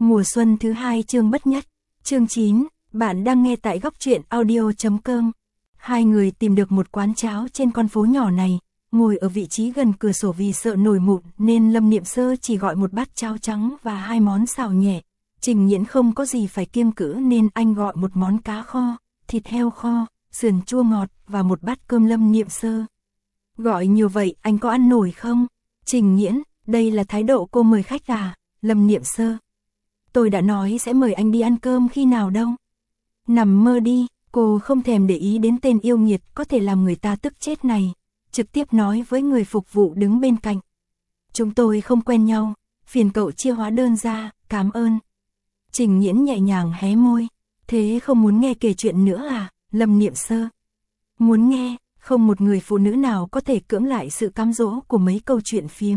Mùa xuân thứ 2 chương bất nhất. Chương 9, bạn đang nghe tại góc truyện audio.com. Hai người tìm được một quán cháo trên con phố nhỏ này, ngồi ở vị trí gần cửa sổ vì sợ nổi mụn nên Lâm Niệm Sơ chỉ gọi một bát cháo trắng và 2 món xào nhẹ. Trình Nhiễn không có gì phải kiêng cữ nên anh gọi một món cá kho, thịt heo kho, sườn chua ngọt và một bát cơm. Lâm Niệm Sơ: gọi nhiều vậy anh có ăn nổi không? Trình Nhiễn: đây là thái độ cô mời khách à? Lâm Niệm Sơ: tôi đã nói sẽ mời anh đi ăn cơm khi nào đâu. Nằm mơ đi. Cô không thèm để ý đến tên yêu nghiệt có thể làm người ta tức chết này, trực tiếp nói với người phục vụ đứng bên cạnh: chúng tôi không quen nhau, phiền cậu chia hóa đơn ra, cảm ơn. Trình Nhiễn nhẹ nhàng hé môi: thế không muốn nghe kể chuyện nữa à? Lâm Niệm Sơ: muốn nghe, không một người phụ nữ nào có thể cưỡng lại sự cám dỗ của mấy câu chuyện phiếm.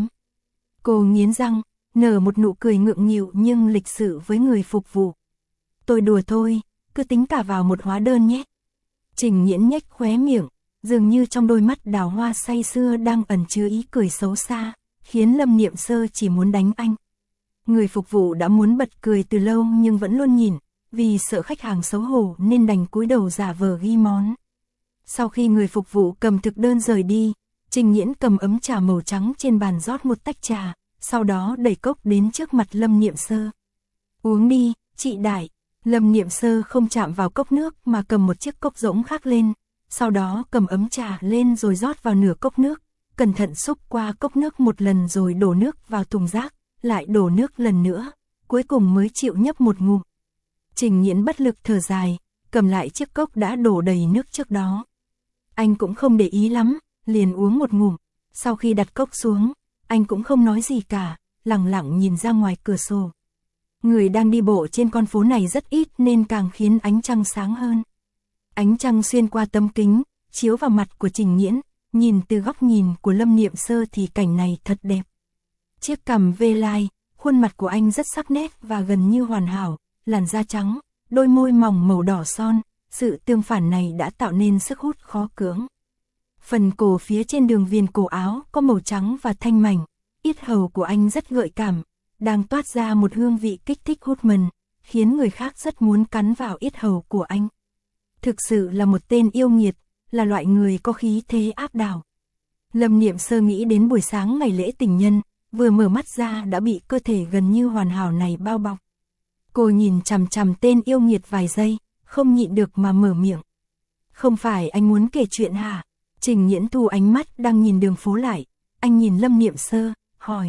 Cô nghiến răng, nở một nụ cười ngượng nghịu nhưng lịch sự với người phục vụ: tôi đùa thôi, cứ tính cả vào một hóa đơn nhé. Trình Nhiễn nhếch khóe miệng, dường như trong đôi mắt đào hoa say sưa đang ẩn chứa ý cười xấu xa, khiến Lâm Niệm Sơ chỉ muốn đánh anh. Người phục vụ đã muốn bật cười từ lâu nhưng vẫn luôn nhìn, vì sợ khách hàng xấu hổ nên đành cúi đầu giả vờ ghi món. Sau khi người phục vụ cầm thực đơn rời đi, Trình Nhiễn cầm ấm trà màu trắng trên bàn rót một tách trà, sau đó đẩy cốc đến trước mặt Lâm Niệm Sơ: uống đi, chị Đại. Lâm Niệm Sơ không chạm vào cốc nước mà cầm một chiếc cốc rỗng khác lên, sau đó cầm ấm trà lên rồi rót vào nửa cốc nước, cẩn thận xúc qua cốc nước một lần rồi đổ nước vào thùng rác, lại đổ nước lần nữa, cuối cùng mới chịu nhấp một ngụm. Trình Nhiễn bất lực thở dài, cầm lại chiếc cốc đã đổ đầy nước trước đó. Anh cũng không để ý lắm, liền uống một ngụm, sau khi đặt cốc xuống, anh cũng không nói gì cả, lặng lặng nhìn ra ngoài cửa sổ. Người đang đi bộ trên con phố này rất ít nên càng khiến ánh trăng sáng hơn. Ánh trăng xuyên qua tấm kính, chiếu vào mặt của Trình Nhiễn, nhìn từ góc nhìn của Lâm Niệm Sơ thì cảnh này thật đẹp. Chiếc cằm vê lai, khuôn mặt của anh rất sắc nét và gần như hoàn hảo, làn da trắng, đôi môi mỏng màu đỏ son, sự tương phản này đã tạo nên sức hút khó cưỡng. Phần cổ phía trên đường viền cổ áo có màu trắng và thanh mảnh, yết hầu của anh rất gợi cảm, đang toát ra một hương vị kích thích hút mần, khiến người khác rất muốn cắn vào yết hầu của anh. Thực sự là một tên yêu nghiệt, là loại người có khí thế áp đảo. Lâm Niệm Sơ nghĩ đến buổi sáng ngày lễ tình nhân, vừa mở mắt ra đã bị cơ thể gần như hoàn hảo này bao bọc. Cô nhìn chằm chằm tên yêu nghiệt vài giây, không nhịn được mà mở miệng: không phải anh muốn kể chuyện hả? Trình Nhiễn thu ánh mắt đang nhìn đường phố lại, anh nhìn Lâm Niệm Sơ, hỏi: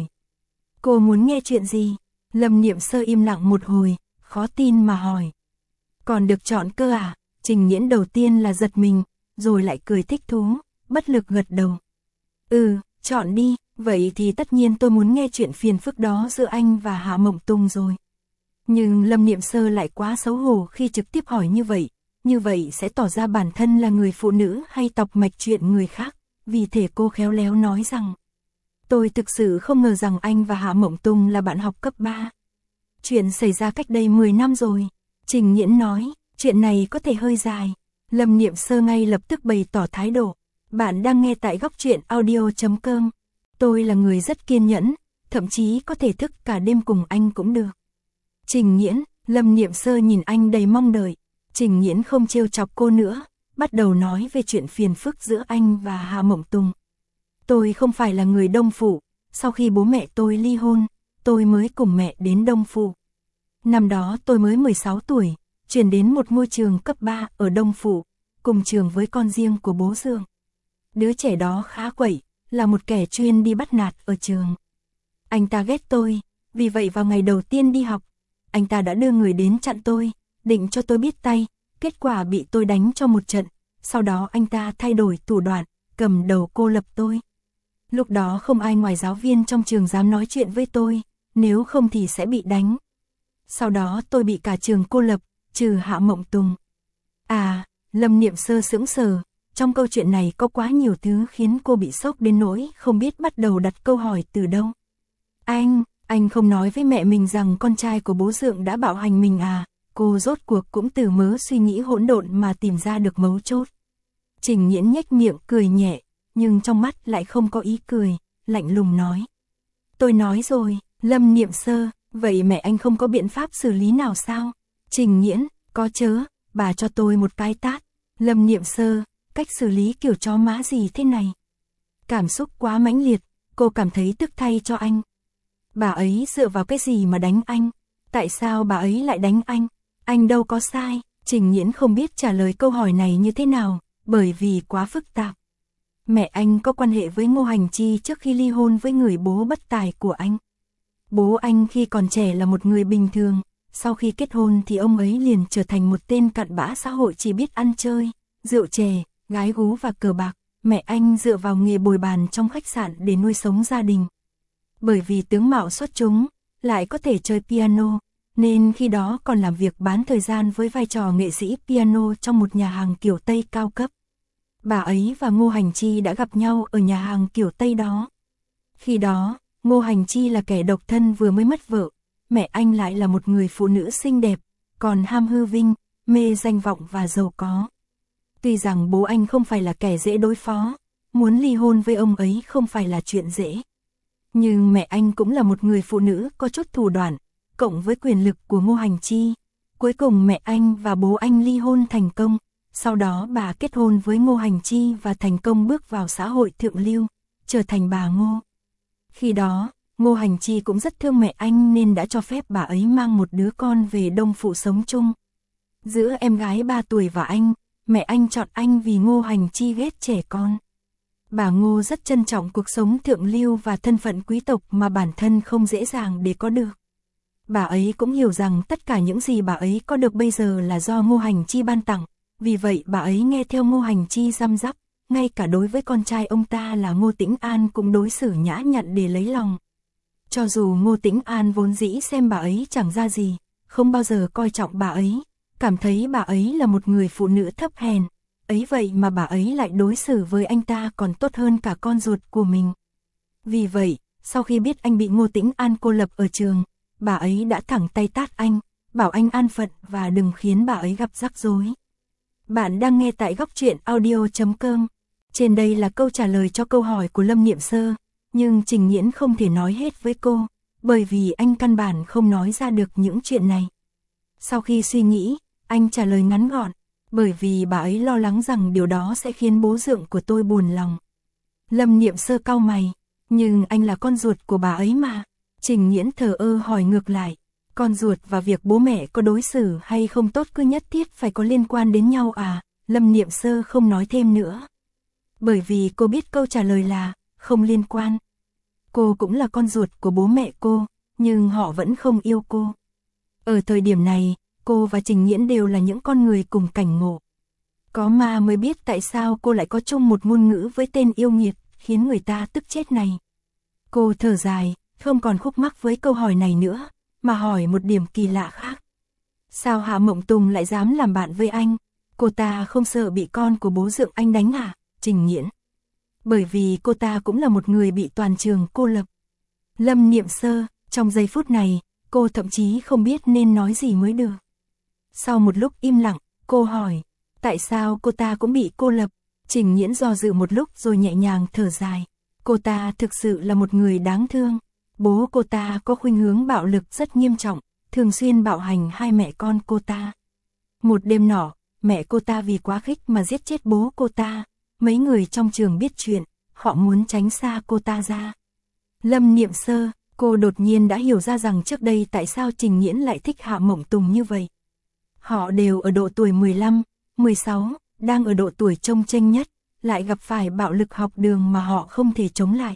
cô muốn nghe chuyện gì? Lâm Niệm Sơ im lặng một hồi, khó tin mà hỏi: còn được chọn cơ à? Trình Nhiễn đầu tiên là giật mình, rồi lại cười thích thú, bất lực gật đầu: chọn đi, vậy thì tất nhiên tôi muốn nghe chuyện phiền phức đó giữa anh và Hạ Mộng Tùng rồi. Nhưng Lâm Niệm Sơ lại quá xấu hổ khi trực tiếp hỏi như vậy sẽ tỏ ra bản thân là người phụ nữ hay tọc mạch chuyện người khác, vì thế cô khéo léo nói rằng: tôi thực sự không ngờ rằng anh và Hạ Mộng Tùng là bạn học cấp 3. Chuyện xảy ra cách đây 10 năm rồi. Trình Nhiễn nói: chuyện này có thể hơi dài. Lâm Niệm Sơ ngay lập tức bày tỏ thái độ: bạn đang nghe tại góc truyện audio.com. Tôi là người rất kiên nhẫn, thậm chí có thể thức cả đêm cùng anh cũng được. Trình Nhiễn. Lâm Niệm Sơ nhìn anh đầy mong đợi. Trình Nhiễn không trêu chọc cô nữa, bắt đầu nói về chuyện phiền phức giữa anh và Hạ Mộng Tùng. Tôi không phải là người Đông Phủ, sau khi bố mẹ tôi ly hôn, tôi mới cùng mẹ đến Đông Phủ. Năm đó tôi mới 16 tuổi, chuyển đến một ngôi trường cấp 3 ở Đông Phủ, cùng trường với con riêng của bố Dượng. Đứa trẻ đó khá quậy, là một kẻ chuyên đi bắt nạt ở trường. Anh ta ghét tôi, vì vậy vào ngày đầu tiên đi học, anh ta đã đưa người đến chặn tôi, định cho tôi biết tay, kết quả bị tôi đánh cho một trận, sau đó anh ta thay đổi thủ đoạn, cầm đầu cô lập tôi. Lúc đó không ai ngoài giáo viên trong trường dám nói chuyện với tôi, nếu không thì sẽ bị đánh. Sau đó tôi bị cả trường cô lập, trừ Hạ Mộng Tùng. À, Lâm Niệm Sơ sững sờ, trong câu chuyện này có quá nhiều thứ khiến cô bị sốc đến nỗi không biết bắt đầu đặt câu hỏi từ đâu. Anh không nói với mẹ mình rằng con trai của bố Dượng đã bạo hành mình à? Cô rốt cuộc cũng từ mớ suy nghĩ hỗn độn mà tìm ra được mấu chốt. Trình Nhiễn nhếch miệng cười nhẹ, nhưng trong mắt lại không có ý cười, lạnh lùng nói: tôi nói rồi. Lâm Niệm Sơ, Vậy mẹ anh không có biện pháp xử lý nào sao? Trình Nghiễn, có chớ, bà cho tôi một cái tát. Lâm Niệm Sơ, cách xử lý kiểu chó má gì thế này? Cảm xúc quá mãnh liệt, cô cảm thấy tức thay cho anh. Bà ấy dựa vào cái gì mà đánh anh? Tại sao bà ấy lại đánh anh? Anh đâu có sai. Trình Nghiễn không biết trả lời câu hỏi này như thế nào, bởi vì quá phức tạp. Mẹ anh có quan hệ với Ngô Hành Chi trước khi ly hôn với người bố bất tài của anh. Bố anh khi còn trẻ là một người bình thường, sau khi kết hôn thì ông ấy liền trở thành một tên cặn bã xã hội chỉ biết ăn chơi, rượu chè, gái gú và cờ bạc. Mẹ anh dựa vào nghề bồi bàn trong khách sạn để nuôi sống gia đình. Bởi vì tướng mạo xuất chúng, lại có thể chơi piano, nên khi đó còn làm việc bán thời gian với vai trò nghệ sĩ piano trong một nhà hàng kiểu Tây cao cấp. Bà ấy và Ngô Hành Chi đã gặp nhau ở nhà hàng kiểu Tây đó. Khi đó, Ngô Hành Chi là kẻ độc thân vừa mới mất vợ, mẹ anh lại là một người phụ nữ xinh đẹp, còn ham hư vinh, mê danh vọng và giàu có. Tuy rằng bố anh không phải là kẻ dễ đối phó, muốn ly hôn với ông ấy không phải là chuyện dễ. Nhưng mẹ anh cũng là một người phụ nữ có chút thủ đoạn, cộng với quyền lực của Ngô Hành Chi. Cuối cùng mẹ anh và bố anh ly hôn thành công, sau đó bà kết hôn với Ngô Hành Chi và thành công bước vào xã hội thượng lưu, trở thành bà Ngô. Khi đó, Ngô Hành Chi cũng rất thương mẹ anh nên đã cho phép bà ấy mang một đứa con về Đông Phụ sống chung. Giữa em gái 3 tuổi và anh, mẹ anh chọn anh vì Ngô Hành Chi ghét trẻ con. Bà Ngô rất trân trọng cuộc sống thượng lưu và thân phận quý tộc mà bản thân không dễ dàng để có được. Bà ấy cũng hiểu rằng tất cả những gì bà ấy có được bây giờ là do Ngô Hành Chi ban tặng, vì vậy bà ấy nghe theo Ngô Hành Chi răm rắp, ngay cả đối với con trai ông ta là Ngô Tĩnh An cũng đối xử nhã nhặn để lấy lòng. Cho dù Ngô Tĩnh An vốn dĩ xem bà ấy chẳng ra gì, không bao giờ coi trọng bà ấy, cảm thấy bà ấy là một người phụ nữ thấp hèn, ấy vậy mà bà ấy lại đối xử với anh ta còn tốt hơn cả con ruột của mình. Vì vậy, sau khi biết anh bị Ngô Tĩnh An cô lập ở trường, bà ấy đã thẳng tay tát anh, bảo anh an phận và đừng khiến bà ấy gặp rắc rối. Bạn đang nghe tại góc truyện audio.com. Trên đây là câu trả lời cho câu hỏi của Lâm Niệm Sơ, nhưng Trình Nghiễn không thể nói hết với cô, bởi vì anh căn bản không nói ra được những chuyện này. Sau khi suy nghĩ, anh trả lời ngắn gọn, bởi vì bà ấy lo lắng rằng điều đó sẽ khiến bố dượng của tôi buồn lòng. Lâm Niệm Sơ cau mày, nhưng anh là con ruột của bà ấy mà. Trình Nghiễn thờ ơ hỏi ngược lại, con ruột và việc bố mẹ có đối xử hay không tốt cứ nhất thiết phải có liên quan đến nhau à? Lâm Niệm Sơ không nói thêm nữa. Bởi vì cô biết câu trả lời là, không liên quan. Cô cũng là con ruột của bố mẹ cô, nhưng họ vẫn không yêu cô. Ở thời điểm này, cô và Trình Nghiễn đều là những con người cùng cảnh ngộ. Có ma mới biết tại sao cô lại có chung một ngôn ngữ với tên yêu nghiệt, khiến người ta tức chết này. Cô thở dài, không còn khúc mắc với câu hỏi này nữa, mà hỏi một điểm kỳ lạ khác. Sao Hạ Mộng Tùng lại dám làm bạn với anh? Cô ta không sợ bị con của bố dượng anh đánh à? Trình Nghiễn. Bởi vì cô ta cũng là một người bị toàn trường cô lập. Lâm Niệm Sơ, trong giây phút này, cô thậm chí không biết nên nói gì mới được. Sau một lúc im lặng, cô hỏi, tại sao cô ta cũng bị cô lập? Trình Nghiễn do dự một lúc rồi nhẹ nhàng thở dài. Cô ta thực sự là một người đáng thương. Bố cô ta có khuynh hướng bạo lực rất nghiêm trọng, thường xuyên bạo hành hai mẹ con cô ta. Một đêm nọ, mẹ cô ta vì quá khích mà giết chết bố cô ta. Mấy người trong trường biết chuyện, họ muốn tránh xa cô ta ra. Lâm Niệm Sơ, cô đột nhiên đã hiểu ra rằng trước đây tại sao Trình Nghiễn lại thích Hạ Mộng Tùng như vậy. Họ đều ở độ tuổi 15, 16, đang ở độ tuổi trông chênh nhất, lại gặp phải bạo lực học đường mà họ không thể chống lại.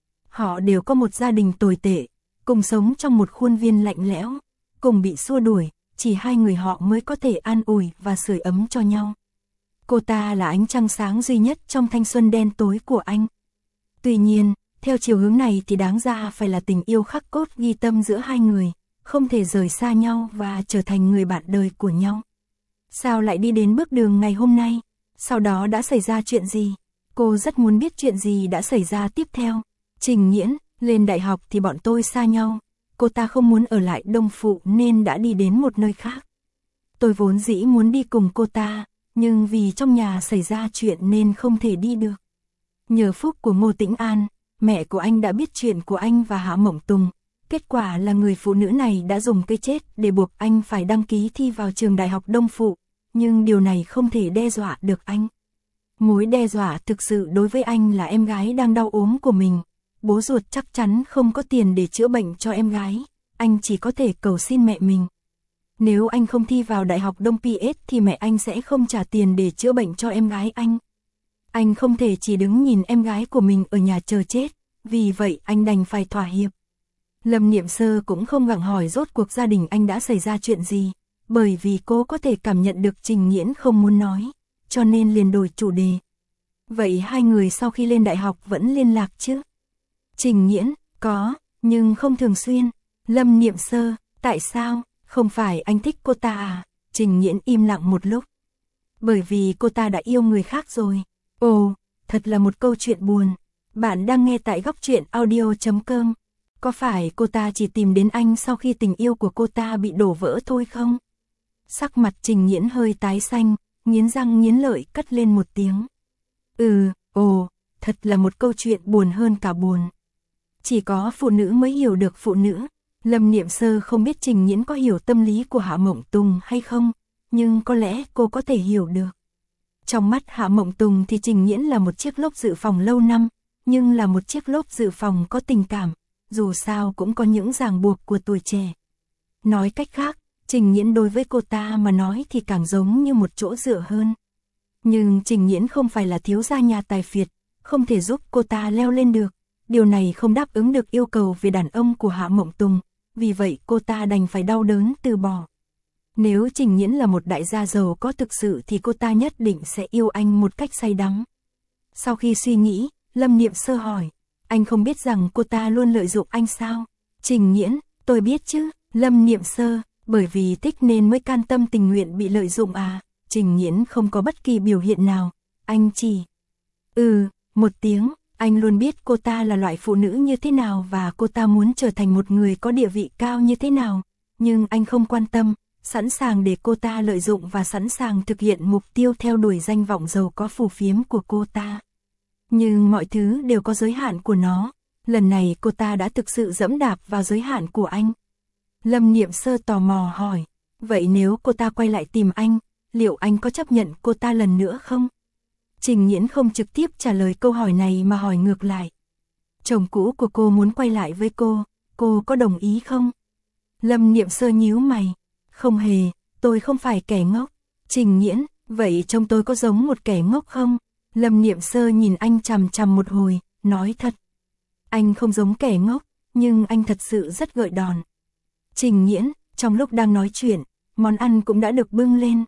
Họ đều có một gia đình tồi tệ, cùng sống trong một khuôn viên lạnh lẽo, cùng bị xua đuổi, chỉ hai người họ mới có thể an ủi và sưởi ấm cho nhau. Cô ta là ánh trăng sáng duy nhất trong thanh xuân đen tối của anh. Tuy nhiên, theo chiều hướng này thì đáng ra phải là tình yêu khắc cốt ghi tâm giữa hai người, không thể rời xa nhau và trở thành người bạn đời của nhau. Sao lại đi đến bước đường ngày hôm nay? Sau đó đã xảy ra chuyện gì? Cô rất muốn biết chuyện gì đã xảy ra tiếp theo. Trình Nghiễn, lên đại học thì bọn tôi xa nhau. Cô ta không muốn ở lại Đông Phụ nên đã đi đến một nơi khác. Tôi vốn dĩ muốn đi cùng cô ta, nhưng vì trong nhà xảy ra chuyện nên không thể đi được. Nhờ phúc của Ngô Tĩnh An, mẹ của anh đã biết chuyện của anh và Hạ Mộng Tùng. Kết quả là người phụ nữ này đã dùng cái chết để buộc anh phải đăng ký thi vào trường đại học Đông Phụ, nhưng điều này không thể đe dọa được anh. Mối đe dọa thực sự đối với anh là em gái đang đau ốm của mình. Bố ruột chắc chắn không có tiền để chữa bệnh cho em gái, anh chỉ có thể cầu xin mẹ mình. Nếu anh không thi vào Đại học Đông PS thì mẹ anh sẽ không trả tiền để chữa bệnh cho em gái anh. Anh không thể chỉ đứng nhìn em gái của mình ở nhà chờ chết, vì vậy anh đành phải thỏa hiệp. Lâm Niệm Sơ cũng không gặng hỏi rốt cuộc gia đình anh đã xảy ra chuyện gì, bởi vì cô có thể cảm nhận được Trình Nghiễn không muốn nói, cho nên liền đổi chủ đề. Vậy hai người sau khi lên đại học vẫn liên lạc chứ? Trình Nghiễn, có, nhưng không thường xuyên. Lâm Niệm Sơ, tại sao? Không phải anh thích cô ta à? Trình Nghiễn im lặng một lúc. Bởi vì cô ta đã yêu người khác rồi. Ồ, thật là một câu chuyện buồn. Bạn đang nghe tại Góc Truyện Audio.com. Có phải cô ta chỉ tìm đến anh sau khi tình yêu của cô ta bị đổ vỡ thôi không? Sắc mặt Trình Nghiễn hơi tái xanh, nghiến răng nghiến lợi cất lên một tiếng. Thật là một câu chuyện buồn hơn cả buồn. Chỉ có phụ nữ mới hiểu được phụ nữ. Lâm Niệm Sơ không biết Trình Nghiễn có hiểu tâm lý của Hạ Mộng Tùng hay không, nhưng có lẽ cô có thể hiểu được. Trong mắt Hạ Mộng Tùng thì Trình Nghiễn là một chiếc lốp dự phòng lâu năm, nhưng là một chiếc lốp dự phòng có tình cảm, dù sao cũng có những ràng buộc của tuổi trẻ. Nói cách khác, Trình Nghiễn đối với cô ta mà nói thì càng giống như một chỗ dựa hơn. Nhưng Trình Nghiễn không phải là thiếu gia nhà tài phiệt, không thể giúp cô ta leo lên được. Điều này không đáp ứng được yêu cầu về đàn ông của Hạ Mộng Tùng, vì vậy cô ta đành phải đau đớn từ bỏ. Nếu Trình Nghiễn là một đại gia giàu có thực sự thì cô ta nhất định sẽ yêu anh một cách say đắm. Sau khi suy nghĩ, Lâm Niệm Sơ hỏi, anh không biết rằng cô ta luôn lợi dụng anh sao? Trình Nghiễn, tôi biết chứ. Lâm Niệm Sơ, bởi vì thích nên mới can tâm tình nguyện bị lợi dụng à? Trình Nghiễn không có bất kỳ biểu hiện nào, anh chỉ một tiếng. Anh luôn biết cô ta là loại phụ nữ như thế nào và cô ta muốn trở thành một người có địa vị cao như thế nào, nhưng anh không quan tâm, sẵn sàng để cô ta lợi dụng và sẵn sàng thực hiện mục tiêu theo đuổi danh vọng giàu có phù phiếm của cô ta. Nhưng mọi thứ đều có giới hạn của nó, lần này cô ta đã thực sự dẫm đạp vào giới hạn của anh. Lâm Niệm Sơ tò mò hỏi, vậy nếu cô ta quay lại tìm anh, liệu anh có chấp nhận cô ta lần nữa không? Trình Nghiễn không trực tiếp trả lời câu hỏi này mà hỏi ngược lại. Chồng cũ của cô muốn quay lại với cô có đồng ý không? Lâm Niệm Sơ nhíu mày. Không hề, tôi không phải kẻ ngốc. Trình Nghiễn, vậy trông tôi có giống một kẻ ngốc không? Lâm Niệm Sơ nhìn anh chằm chằm một hồi, nói thật. Anh không giống kẻ ngốc, nhưng anh thật sự rất gợi đòn. Trình Nghiễn, trong lúc đang nói chuyện, món ăn cũng đã được bưng lên.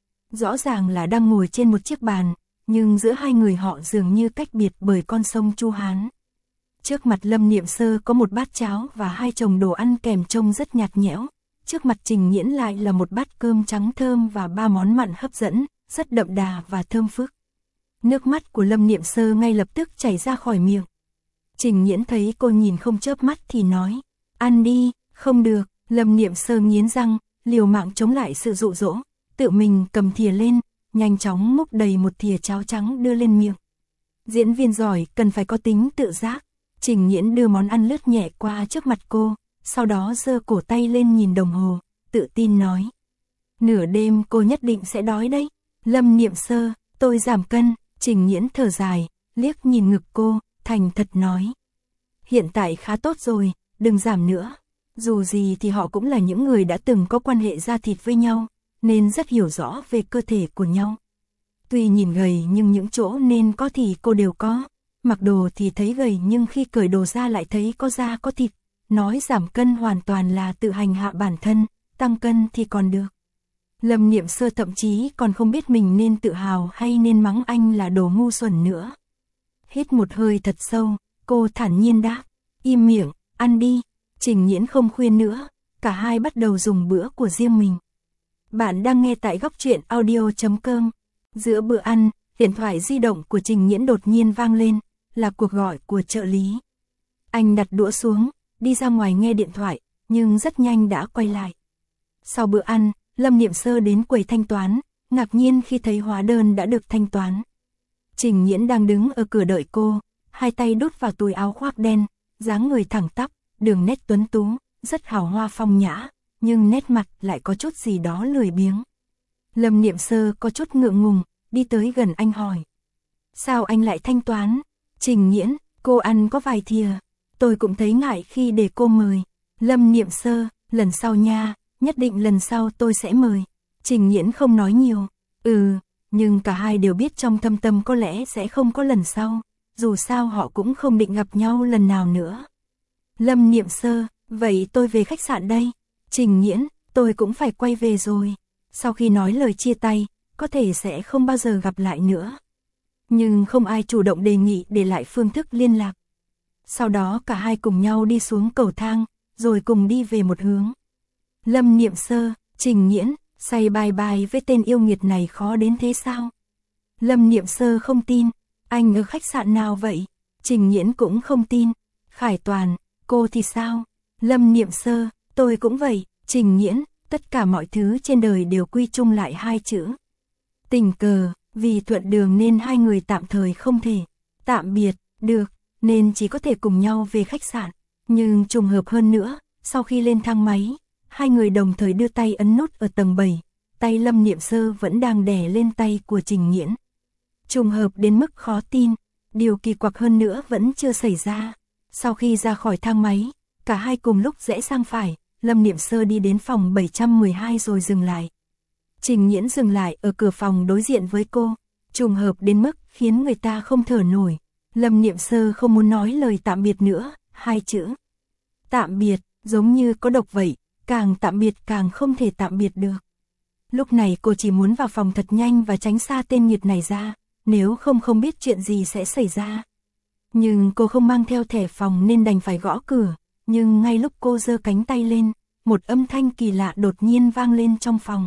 Rõ ràng là đang ngồi trên một chiếc bàn, nhưng giữa hai người họ dường như cách biệt bởi con sông Chu Hán. Trước mặt Lâm Niệm Sơ có một bát cháo và hai chồng đồ ăn kèm trông rất nhạt nhẽo. Trước mặt Trình Nghiễn lại là một bát cơm trắng thơm và ba món mặn hấp dẫn, rất đậm đà và thơm phức. Nước mắt của Lâm Niệm Sơ ngay lập tức chảy ra khỏi miệng. Trình Nghiễn thấy cô nhìn không chớp mắt thì nói, ăn đi. Không được. Lâm Niệm Sơ nghiến răng, liều mạng chống lại sự dụ dỗ, tự mình cầm thìa lên, nhanh chóng múc đầy một thìa cháo trắng đưa lên miệng. Diễn viên giỏi cần phải có tính tự giác. Trình Nghiễn đưa món ăn lướt nhẹ qua trước mặt cô, sau đó giơ cổ tay lên nhìn đồng hồ, tự tin nói. Nửa đêm cô nhất định sẽ đói đấy. Lâm Niệm Sơ, tôi giảm cân. Trình Nghiễn thở dài, liếc nhìn ngực cô, thành thật nói. Hiện tại khá tốt rồi, đừng giảm nữa. Dù gì thì họ cũng là những người đã từng có quan hệ da thịt với nhau, nên rất hiểu rõ về cơ thể của nhau. Tuy nhìn gầy nhưng những chỗ nên có thì cô đều có. Mặc đồ thì thấy gầy nhưng khi cởi đồ ra lại thấy có da có thịt. Nói giảm cân hoàn toàn là tự hành hạ bản thân, tăng cân thì còn được. Lâm Niệm Sơ thậm chí còn không biết mình nên tự hào hay nên mắng anh là đồ ngu xuẩn nữa. Hít một hơi thật sâu, cô thản nhiên đáp, im miệng, ăn đi. Trình Nghiễn không khuyên nữa, cả hai bắt đầu dùng bữa của riêng mình. Bạn đang nghe tại Góc Truyện Audio.com. Giữa bữa ăn, điện thoại di động của Trình Nghiễn đột nhiên vang lên, là cuộc gọi của trợ lý. Anh đặt đũa xuống, đi ra ngoài nghe điện thoại, nhưng rất nhanh đã quay lại. Sau bữa ăn, Lâm Niệm Sơ đến quầy thanh toán, ngạc nhiên khi thấy hóa đơn đã được thanh toán. Trình Nghiễn đang đứng ở cửa đợi cô, hai tay đút vào túi áo khoác đen, dáng người thẳng tắp, đường nét tuấn tú, rất hào hoa phong nhã, nhưng nét mặt lại có chút gì đó lười biếng. Lâm Niệm Sơ có chút ngượng ngùng, đi tới gần anh hỏi. Sao anh lại thanh toán? Trình Nghiễn, cô ăn có vài thìa. Tôi cũng thấy ngại khi để cô mời. Lâm Niệm Sơ, lần sau nha, nhất định lần sau tôi sẽ mời. Trình Nghiễn không nói nhiều. Nhưng cả hai đều biết trong thâm tâm có lẽ sẽ không có lần sau. Dù sao họ cũng không định gặp nhau lần nào nữa. Lâm Niệm Sơ, vậy tôi về khách sạn đây. Trình Nghiễn, tôi cũng phải quay về rồi. Sau khi nói lời chia tay, có thể sẽ không bao giờ gặp lại nữa. Nhưng không ai chủ động đề nghị để lại phương thức liên lạc. Sau đó cả hai cùng nhau đi xuống cầu thang, rồi cùng đi về một hướng. Lâm Niệm Sơ, Trình Nghiễn, say bye bye với tên yêu nghiệt này khó đến thế sao? Lâm Niệm Sơ không tin, anh ở khách sạn nào vậy? Trình Nghiễn cũng không tin. Khải Toàn, cô thì sao? Lâm Niệm Sơ, tôi cũng vậy. Trình Nghiễn, tất cả mọi thứ trên đời đều quy chung lại hai chữ. Tình cờ, vì thuận đường nên hai người tạm thời không thể tạm biệt được, nên chỉ có thể cùng nhau về khách sạn. Nhưng trùng hợp hơn nữa, sau khi lên thang máy, hai người đồng thời đưa tay ấn nút ở tầng 7, tay Lâm Niệm Sơ vẫn đang đè lên tay của Trình Nghiễn. Trùng hợp đến mức khó tin, điều kỳ quặc hơn nữa vẫn chưa xảy ra. Sau khi ra khỏi thang máy, cả hai cùng lúc rẽ sang phải, Lâm Niệm Sơ đi đến phòng 712 rồi dừng lại. Trình Nghiễn dừng lại ở cửa phòng đối diện với cô, trùng hợp đến mức khiến người ta không thở nổi. Lâm Niệm Sơ không muốn nói lời tạm biệt nữa, hai chữ tạm biệt, giống như có độc vậy, càng tạm biệt càng không thể tạm biệt được. Lúc này cô chỉ muốn vào phòng thật nhanh và tránh xa tên nghiệt này ra, nếu không biết chuyện gì sẽ xảy ra. Nhưng cô không mang theo thẻ phòng nên đành phải gõ cửa, nhưng ngay lúc cô giơ cánh tay lên, một âm thanh kỳ lạ đột nhiên vang lên trong phòng.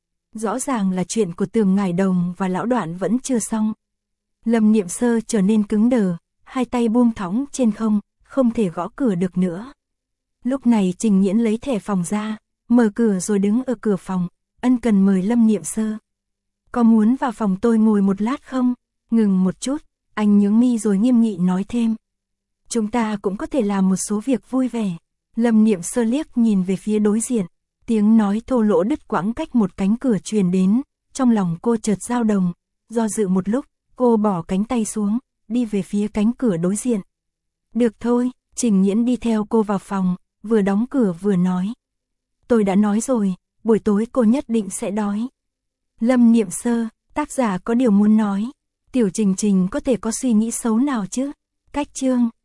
Rõ ràng là chuyện của Tường Ngải Đồng và Lão Đoạn vẫn chưa xong. Lâm Niệm Sơ trở nên cứng đờ, hai tay buông thõng trên không thể gõ cửa được nữa. Lúc này Trình Nghiễn lấy thẻ phòng ra, mở cửa rồi đứng ở cửa phòng, ân cần mời Lâm Niệm Sơ. Có muốn vào phòng tôi ngồi một lát không? Ngừng một chút, anh nhướng mi rồi nghiêm nghị nói thêm. Chúng ta cũng có thể làm một số việc vui vẻ. Lâm Niệm Sơ liếc nhìn về phía đối diện, tiếng nói thô lỗ đứt quãng cách một cánh cửa truyền đến, trong lòng cô chợt dao động, do dự một lúc, cô bỏ cánh tay xuống, đi về phía cánh cửa đối diện. Được thôi, Trình Nghiễn đi theo cô vào phòng, vừa đóng cửa vừa nói. Tôi đã nói rồi, buổi tối cô nhất định sẽ đói. Lâm Niệm Sơ, tác giả có điều muốn nói. Tiểu Trình Trình có thể có suy nghĩ xấu nào chứ? Cách chương